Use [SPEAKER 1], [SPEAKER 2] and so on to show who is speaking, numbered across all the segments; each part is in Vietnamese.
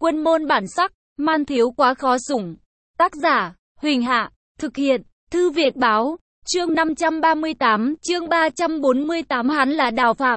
[SPEAKER 1] Quân môn bản sắc, man thiếu quá khó sủng. Tác giả, Huỳnh Hạ, thực hiện, Thư Việt Báo, chương 538, chương 348 hắn là Đào Phạm.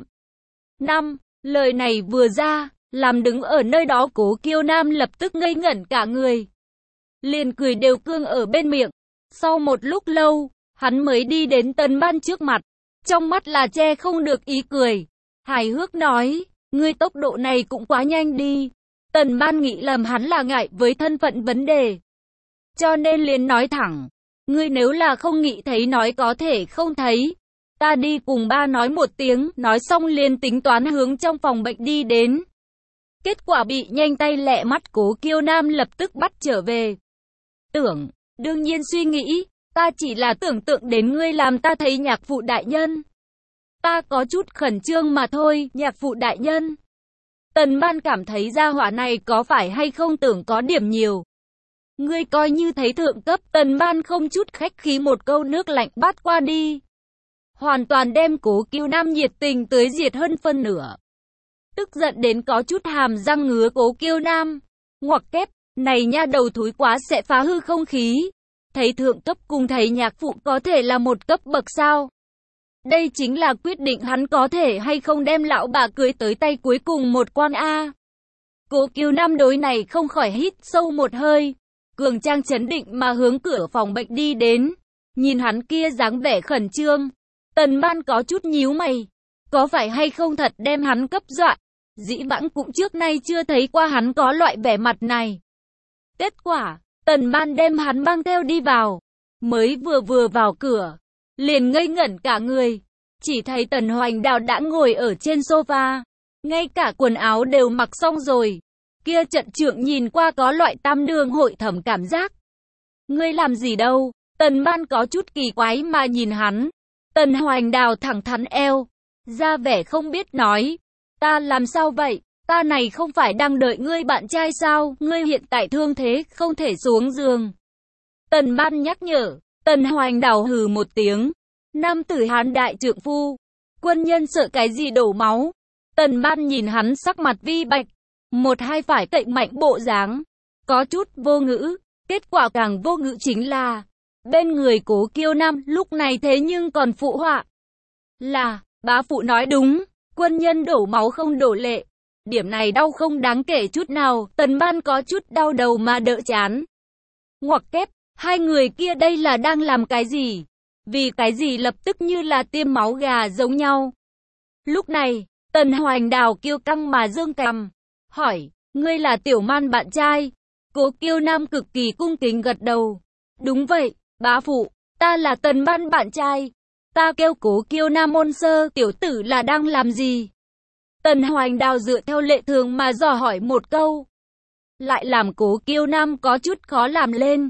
[SPEAKER 1] 5. Lời này vừa ra, làm đứng ở nơi đó Cố Kiêu Nam lập tức ngây ngẩn cả người. Liền cười đều cương ở bên miệng. Sau một lúc lâu, hắn mới đi đến Tần Ban trước mặt. Trong mắt là che không được ý cười. Hài hước nói, ngươi tốc độ này cũng quá nhanh đi. Tần Ban nghĩ lầm hắn là ngại với thân phận vấn đề. Cho nên liền nói thẳng, ngươi nếu là không nghĩ thấy nói có thể không thấy. Ta đi cùng ba nói một tiếng, nói xong liền tính toán hướng trong phòng bệnh đi đến. Kết quả bị nhanh tay lẹ mắt Cố Kiêu Nam lập tức bắt trở về. Đương nhiên suy nghĩ, ta chỉ là tưởng tượng đến ngươi làm ta thấy nhạc phụ đại nhân. Ta có chút khẩn trương mà thôi, nhạc phụ đại nhân. Tần Ban cảm thấy gia hỏa này có phải hay không tưởng có điểm nhiều. Ngươi coi như thấy thượng cấp, Tần Ban không chút khách khí một câu nước lạnh bắt qua đi. Hoàn toàn đem Cố Kiêu Nam nhiệt tình tới diệt hơn phân nửa. Tức giận đến có chút hàm răng ngứa Cố Kiêu Nam. Ngoặc kép, này nha đầu thúi quá sẽ phá hư không khí. Thấy thượng cấp cùng thấy nhạc phụ có thể là một cấp bậc sao? Đây chính là quyết định hắn có thể hay không đem lão bà cưới tới tay cuối cùng một quan A. Cố Kiêu Nam đối này không khỏi hít sâu một hơi. Cường trang chấn định mà hướng cửa phòng bệnh đi đến. Nhìn hắn kia dáng vẻ khẩn trương. Tần Ban có chút nhíu mày. Có phải hay không thật đem hắn cấp dọa? Dĩ vãng cũng trước nay chưa thấy qua hắn có loại vẻ mặt này. Kết quả, Tần Ban đem hắn mang theo đi vào. Mới vừa vào cửa, liền ngây ngẩn cả người. Chỉ thấy Tần Hoành Đào đã ngồi ở trên sofa. Ngay cả quần áo đều mặc xong rồi. Kia trận trượng nhìn qua có loại tam đường hội thẩm cảm giác. Ngươi làm gì đâu? Tần Ban có chút kỳ quái mà nhìn hắn. Tần Hoành Đào thẳng thắn eo, ra vẻ không biết nói. Ta làm sao vậy? Ta này không phải đang đợi ngươi bạn trai sao? Ngươi hiện tại thương thế, không thể xuống giường. Tần Ban nhắc nhở. Tần Hoành Đào hừ một tiếng. Nam tử Hán đại trượng phu. Quân nhân sợ cái gì đổ máu? Tần Ban nhìn hắn sắc mặt vi bạch. Một hai phải cậy mạnh bộ dáng. Có chút vô ngữ. Kết quả càng vô ngữ chính là bên người Cố Kiêu Nam lúc này thế nhưng còn phụ họa. Là, bá phụ nói đúng. Quân nhân đổ máu không đổ lệ. Điểm này đau không đáng kể chút nào. Tần Ban có chút đau đầu mà đỡ chán. Ngoặc kép, hai người kia đây là đang làm cái gì? Vì cái gì lập tức như là tiêm máu gà giống nhau? Lúc này, Tần Hoành Đào kiêu căng mà dương cằm. Hỏi, ngươi là Tiểu Man bạn trai? Cố Kiêu Nam cực kỳ cung kính gật đầu. Đúng vậy, bá phụ, ta là Tần Ban bạn trai. Ta kêu Cố Kiêu Nam môn sơ, tiểu tử là đang làm gì? Tần Hoành Đào dựa theo lệ thường mà dò hỏi một câu. Lại làm Cố Kiêu Nam có chút khó làm lên.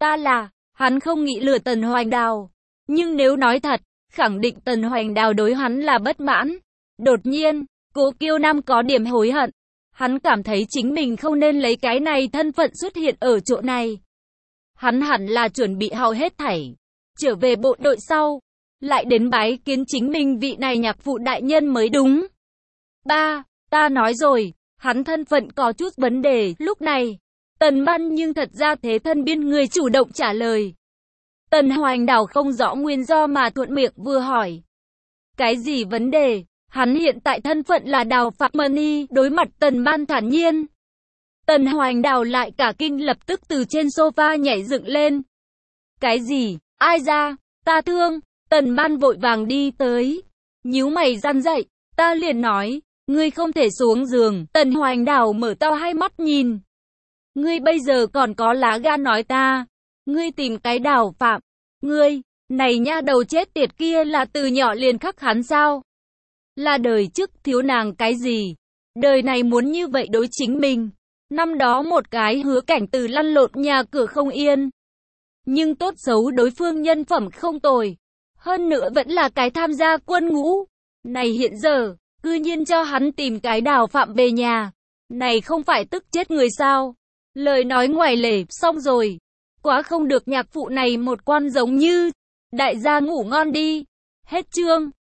[SPEAKER 1] Hắn không nghĩ lừa Tần Hoành Đào. Nhưng nếu nói thật, khẳng định Tần Hoành Đào đối hắn là bất mãn. Đột nhiên, Cố Kiêu Nam có điểm hối hận. Hắn cảm thấy chính mình không nên lấy cái này thân phận xuất hiện ở chỗ này. Hắn hẳn là chuẩn bị hao hết thảy. Trở về bộ đội sau, lại đến bái kiến chính mình vị này nhạc phụ đại nhân mới đúng. Ba, ta nói rồi, hắn thân phận có chút vấn đề. Lúc này, Tần Ban nhưng thật ra thế thân biên người chủ động trả lời. Tần Hoành Đào không rõ nguyên do mà thuận miệng vừa hỏi. Cái gì vấn đề? Hắn hiện tại thân phận là Đào Phạm Mani, đối mặt Tần Ban thản nhiên. Tần Hoành Đào lại cả kinh lập tức từ trên sofa nhảy dựng lên. Cái gì? Ai ra? Ta thương. Tần Ban vội vàng đi tới. Nhíu mày răn dậy. Ta liền nói, ngươi không thể xuống giường. Tần Hoành Đào mở to hai mắt nhìn. Ngươi bây giờ còn có lá gan nói ta. Ngươi tìm cái Đào Phạm. Ngươi, này nha đầu chết tiệt kia là từ nhỏ liền khắc hắn sao? Là đời trước thiếu nàng cái gì? Đời này muốn như vậy đối chính mình. Năm đó một cái Hứa Cảnh Từ lăn lộn nhà cửa không yên. Nhưng tốt xấu đối phương nhân phẩm không tồi. Hơn nữa vẫn là cái tham gia quân ngũ. Này hiện giờ, cư nhiên cho hắn tìm cái Đào Phạm về nhà. Này không phải tức chết người sao? Lời nói ngoài lề, xong rồi. Quá không được nhạc phụ này một quan giống như. Đại gia ngủ ngon đi. Hết chương.